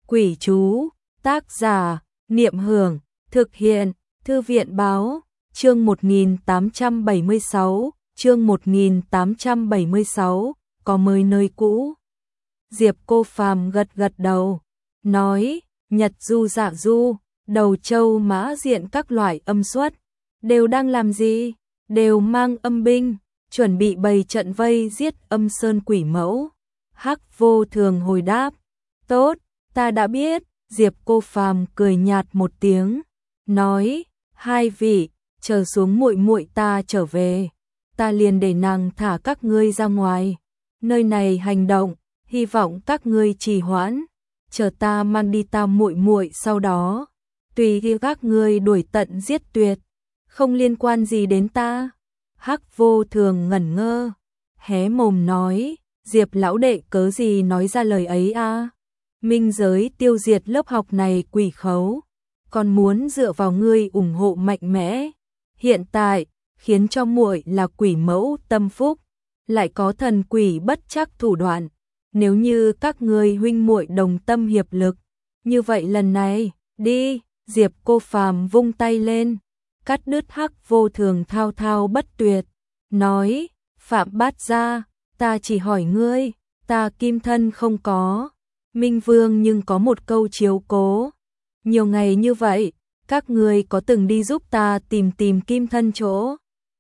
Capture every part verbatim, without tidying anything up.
Quỷ chú, tác giả, Niệm Hưởng, thực hiện, Thư viện báo, chương một nghìn tám trăm bảy mươi sáu, chương một nghìn tám trăm bảy mươi sáu, có mới nơi cũ. Diệp Cô Phàm gật gật đầu, nói, Nhật Du Dạ Du, Đầu Châu Mã Diện các loại âm xuất, đều đang làm gì? Đều mang âm binh, chuẩn bị bày trận vây giết Âm Sơn quỷ mẫu. Hắc Vô Thường hồi đáp, tốt, ta đã biết. Diệp Cô Phàm cười nhạt một tiếng, nói, hai vị, chờ xuống muội muội ta trở về, ta liền để nàng thả các ngươi ra ngoài. Nơi này hành động, hy vọng các ngươi trì hoãn, chờ ta mang đi ta muội muội, sau đó tùy ý các ngươi đuổi tận giết tuyệt, không liên quan gì đến ta. Hắc Vô Thường ngẩn ngơ, hé mồm nói, Diệp lão đệ cớ gì nói ra lời ấy a? Minh giới tiêu diệt lớp học này quỷ khấu, còn muốn dựa vào ngươi ủng hộ mạnh mẽ. Hiện tại, khiến cho muội là quỷ mẫu tâm phúc, lại có thần quỷ bất trắc thủ đoạn. Nếu như các ngươi huynh muội đồng tâm hiệp lực, như vậy lần này, đi. Diệp Cô Phàm vung tay lên, cắt đứt Hắc Vô Thường thao thao bất tuyệt, nói, Phạm Bát Gia, ta chỉ hỏi ngươi, ta kim thân không có, Minh Vương nhưng có một câu chiếu cố. Nhiều ngày như vậy, các ngươi có từng đi giúp ta tìm tìm kim thân chỗ?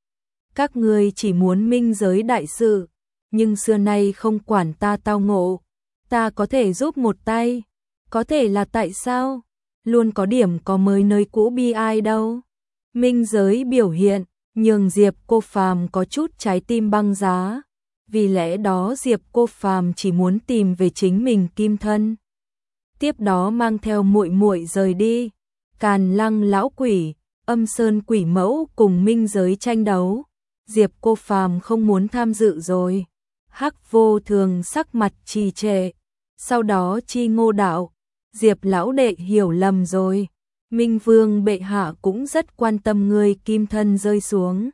Các ngươi chỉ muốn minh giới đại sự, nhưng xưa nay không quản ta tao ngộ, ta có thể giúp một tay. Có thể là tại sao? Luôn có điểm có mới nơi cũ bi ai đâu. Minh giới biểu hiện, nhường Diệp Cô Phàm có chút trái tim băng giá. Vì lẽ đó Diệp Cô Phàm chỉ muốn tìm về chính mình kim thân. Tiếp đó mang theo muội muội rời đi. Càn Lăng lão quỷ, Âm Sơn quỷ mẫu cùng minh giới tranh đấu. Diệp Cô Phàm không muốn tham dự rồi. Hắc Vô Thường sắc mặt trì trệ. Sau đó chi ngô đạo, Diệp lão đệ hiểu lầm rồi. Minh Vương bệ hạ cũng rất quan tâm người kim thân rơi xuống.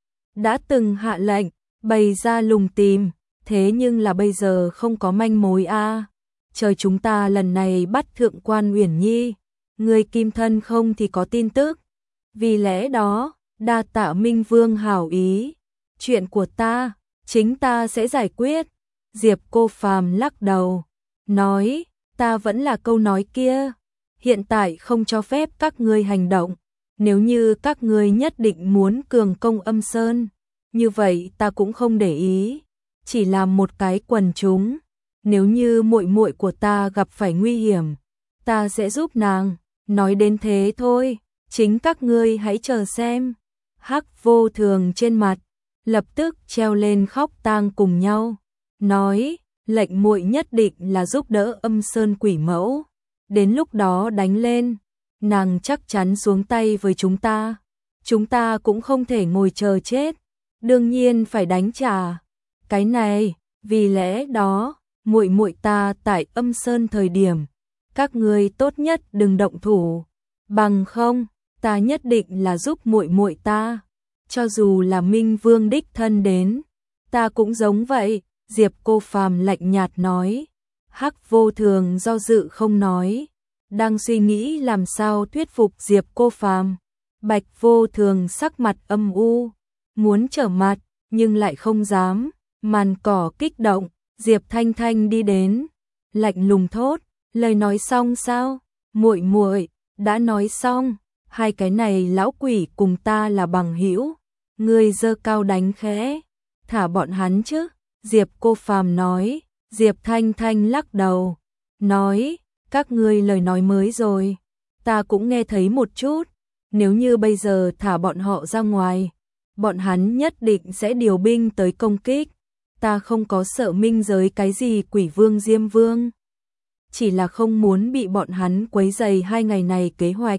Đã từng hạ lệnh, bày ra lùng tìm, thế nhưng là bây giờ không có manh mối a. À. Trời, chúng ta lần này bắt Thượng quan Uyển Nhi, người kim thân không thì có tin tức. Vì lẽ đó, đa tạ Minh Vương hảo ý, chuyện của ta, chính ta sẽ giải quyết. Diệp Cô Phàm lắc đầu, nói, ta vẫn là câu nói kia, hiện tại không cho phép các ngươi hành động, nếu như các ngươi nhất định muốn cường công Âm Sơn, như vậy ta cũng không để ý, chỉ làm một cái quần chúng, nếu như muội muội của ta gặp phải nguy hiểm, ta sẽ giúp nàng, nói đến thế thôi, chính các ngươi hãy chờ xem. Hắc Vô Thường trên mặt lập tức treo lên khóc tang cùng nhau, nói, lệnh muội nhất định là giúp đỡ Âm Sơn quỷ mẫu, đến lúc đó đánh lên, nàng chắc chắn xuống tay với chúng ta, chúng ta cũng không thể ngồi chờ chết, đương nhiên phải đánh trả. Cái này, vì lẽ đó, muội muội ta tại Âm Sơn thời điểm, các ngươi tốt nhất đừng động thủ, bằng không, ta nhất định là giúp muội muội ta, cho dù là Minh Vương đích thân đến, ta cũng giống vậy. Diệp Cô Phàm lạnh nhạt nói. Hắc Vô Thường do dự không nói, đang suy nghĩ làm sao thuyết phục Diệp Cô Phàm. Bạch Vô Thường sắc mặt âm u, muốn trở mặt nhưng lại không dám, màn cỏ kích động, Diệp Thanh Thanh đi đến, lạnh lùng thốt, lời nói xong sao? Muội muội, đã nói xong, hai cái này lão quỷ cùng ta là bằng hữu, ngươi giơ cao đánh khẽ, thả bọn hắn chứ? Diệp Cô Phàm nói. Diệp Thanh Thanh lắc đầu, nói, các ngươi lời nói mới rồi, ta cũng nghe thấy một chút, nếu như bây giờ thả bọn họ ra ngoài, bọn hắn nhất định sẽ điều binh tới công kích, ta không có sợ minh giới cái gì quỷ vương diêm vương, chỉ là không muốn bị bọn hắn quấy rầy hai ngày này kế hoạch.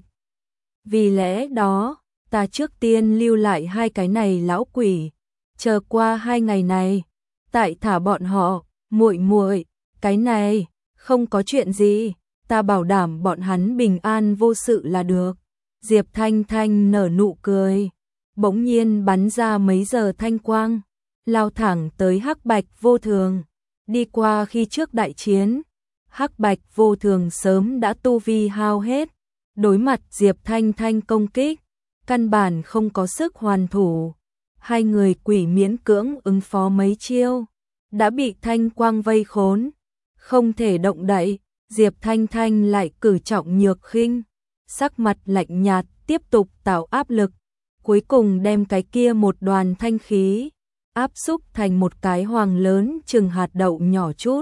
Vì lẽ đó, ta trước tiên lưu lại hai cái này lão quỷ, chờ qua hai ngày này, tại thả bọn họ. Muội muội, cái này không có chuyện gì, ta bảo đảm bọn hắn bình an vô sự là được. Diệp Thanh Thanh nở nụ cười, bỗng nhiên bắn ra mấy giờ thanh quang, lao thẳng tới Hắc Bạch Vô Thường, đi qua khi trước đại chiến, Hắc Bạch Vô Thường sớm đã tu vi hao hết, đối mặt Diệp Thanh Thanh công kích, căn bản không có sức hoàn thủ. Hai người quỷ miễn cưỡng ứng phó mấy chiêu, đã bị thanh quang vây khốn, không thể động đậy. Diệp Thanh Thanh lại cử trọng nhược khinh, sắc mặt lạnh nhạt tiếp tục tạo áp lực, cuối cùng đem cái kia một đoàn thanh khí áp xúc thành một cái hoàng lớn chừng hạt đậu nhỏ chút.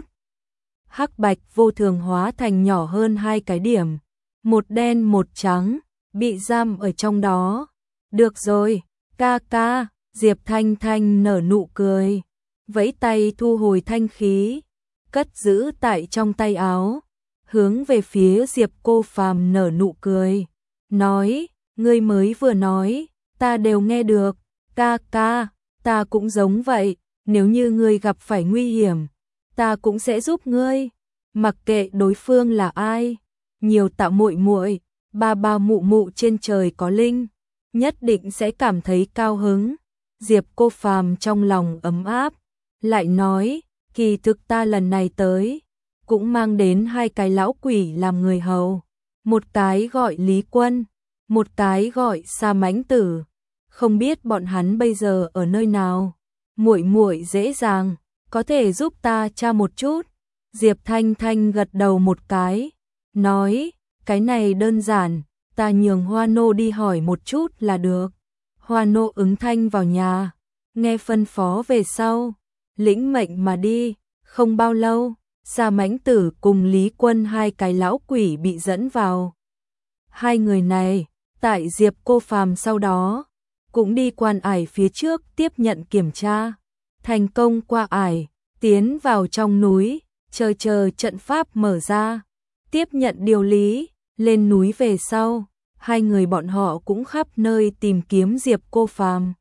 Hắc Bạch Vô Thường hóa thành nhỏ hơn hai cái điểm, một đen một trắng, bị giam ở trong đó. Được rồi, ca ca, Diệp Thanh Thanh nở nụ cười, vẫy tay thu hồi thanh khí, cất giữ tại trong tay áo, hướng về phía Diệp Cô Phàm nở nụ cười, nói, ngươi mới vừa nói, ta đều nghe được, ca ca, ta cũng giống vậy, nếu như ngươi gặp phải nguy hiểm, ta cũng sẽ giúp ngươi, mặc kệ đối phương là ai, nhiều tạ muội muội, ba ba mụ mụ trên trời có linh, nhất định sẽ cảm thấy cao hứng. Diệp Cô Phàm trong lòng ấm áp, lại nói, kỳ thực ta lần này tới, cũng mang đến hai cái lão quỷ làm người hầu, một cái gọi Lý Quân, một cái gọi Sa Mãnh Tử, không biết bọn hắn bây giờ ở nơi nào. Muội muội dễ dàng, có thể giúp ta tra một chút. Diệp Thanh Thanh gật đầu một cái, nói, cái này đơn giản, ta nhường Hoa Nô đi hỏi một chút là được. Hoa Nô ứng thanh vào nhà, nghe phân phó về sau, lĩnh mệnh mà đi. Không bao lâu, Sa Mãnh Tử cùng Lý Quân hai cái lão quỷ bị dẫn vào. Hai người này, tại Diệp Cô Phàm sau đó, cũng đi quan ải phía trước tiếp nhận kiểm tra, thành công qua ải, tiến vào trong núi, chờ chờ trận pháp mở ra, tiếp nhận điều lý, lên núi về sau, hai người bọn họ cũng khắp nơi tìm kiếm Diệp Cô Phàm,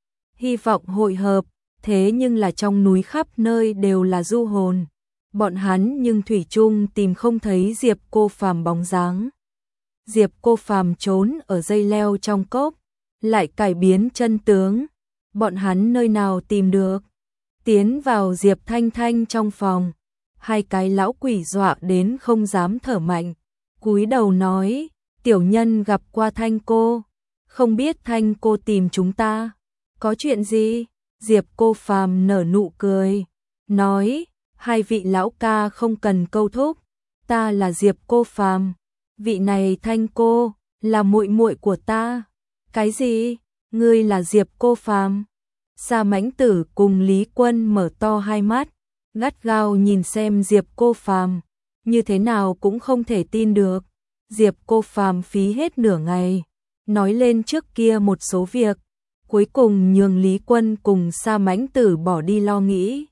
hy vọng hội hợp, thế nhưng là trong núi khắp nơi đều là du hồn, bọn hắn nhưng thủy chung tìm không thấy Diệp Cô Phàm bóng dáng. Diệp Cô Phàm trốn ở dây leo trong cốc, lại cải biến chân tướng, bọn hắn nơi nào tìm được. Tiến vào Diệp Thanh Thanh trong phòng, hai cái lão quỷ dọa đến không dám thở mạnh, cúi đầu nói, tiểu nhân gặp qua Thanh cô, không biết Thanh cô tìm chúng ta, có chuyện gì? Diệp Cô Phàm nở nụ cười, nói, hai vị lão ca không cần câu thúc, ta là Diệp Cô Phàm, vị này Thanh cô là muội muội của ta. Cái gì? Ngươi là Diệp Cô Phàm? Sa Mãnh Tử cùng Lý Quân mở to hai mắt, gắt gao nhìn xem Diệp Cô Phàm, như thế nào cũng không thể tin được. Diệp Cô Phàm phí hết nửa ngày, nói lên trước kia một số việc, cuối cùng nhường Lý Quân cùng Sa Mãnh Tử bỏ đi lo nghĩ.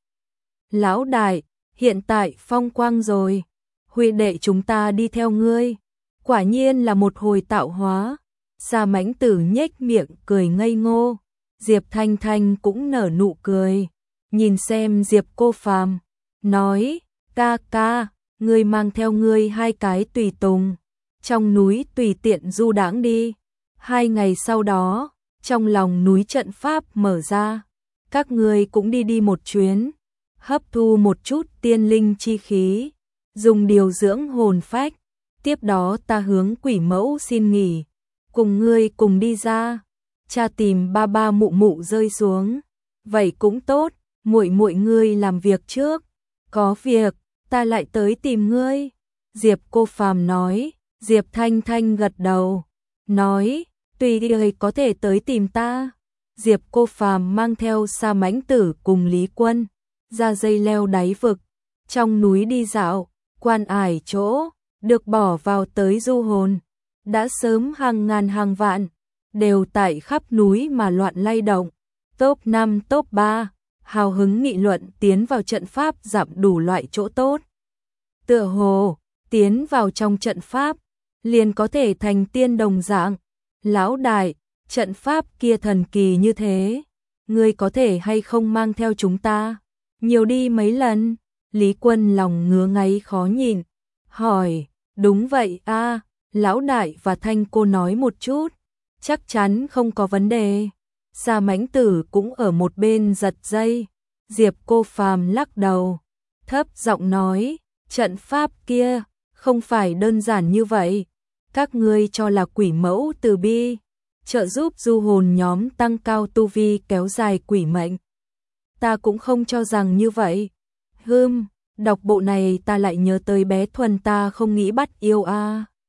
Lão đại, hiện tại phong quang rồi, huy đệ chúng ta đi theo ngươi, quả nhiên là một hồi tạo hóa. Sa Mãnh Tử nhếch miệng cười ngây ngô, Diệp Thanh Thanh cũng nở nụ cười, nhìn xem Diệp Cô Phàm, nói, ca ca, ngươi mang theo ngươi hai cái tùy tùng, trong núi tùy tiện du đãng đi. Hai ngày sau đó, trong lòng núi trận pháp mở ra, các ngươi cũng đi đi một chuyến, hấp thu một chút tiên linh chi khí, dùng điều dưỡng hồn phách, tiếp đó ta hướng quỷ mẫu xin nghỉ, cùng ngươi cùng đi ra. Cha tìm ba ba mụ mụ rơi xuống, vậy cũng tốt, muội muội ngươi làm việc trước, có việc ta lại tới tìm ngươi. Diệp Cô Phàm nói. Diệp Thanh Thanh gật đầu, nói, tùy ngươi có thể tới tìm ta. Diệp Cô Phàm mang theo Sa Mãnh Tử cùng Lý Quân, ra dây leo đáy vực, trong núi đi dạo, quan ải chỗ, được bỏ vào tới du hồn, đã sớm hàng ngàn hàng vạn, đều tại khắp núi mà loạn lay động. Top năm top ba, hào hứng nghị luận tiến vào trận pháp giảm đủ loại chỗ tốt. Tựa hồ, tiến vào trong trận pháp, liền có thể thành tiên đồng dạng. Lão đại, trận pháp kia thần kỳ như thế, ngươi có thể hay không mang theo chúng ta nhiều đi mấy lần? Lý Quân lòng ngứa ngáy khó nhìn, hỏi, đúng vậy a, lão đại và Thanh cô nói một chút, chắc chắn không có vấn đề. Sa Mãnh Tử cũng ở một bên giật dây. Diệp Cô Phàm lắc đầu, thấp giọng nói, Trận pháp kia không phải đơn giản như vậy. Các ngươi cho là quỷ mẫu từ bi trợ giúp du hồn nhóm tăng cao tu vi kéo dài quỷ mệnh. Ta cũng không cho rằng như vậy. Hừm, đọc bộ này ta lại nhớ tới bé Thuần ta không nghĩ bắt yêu a.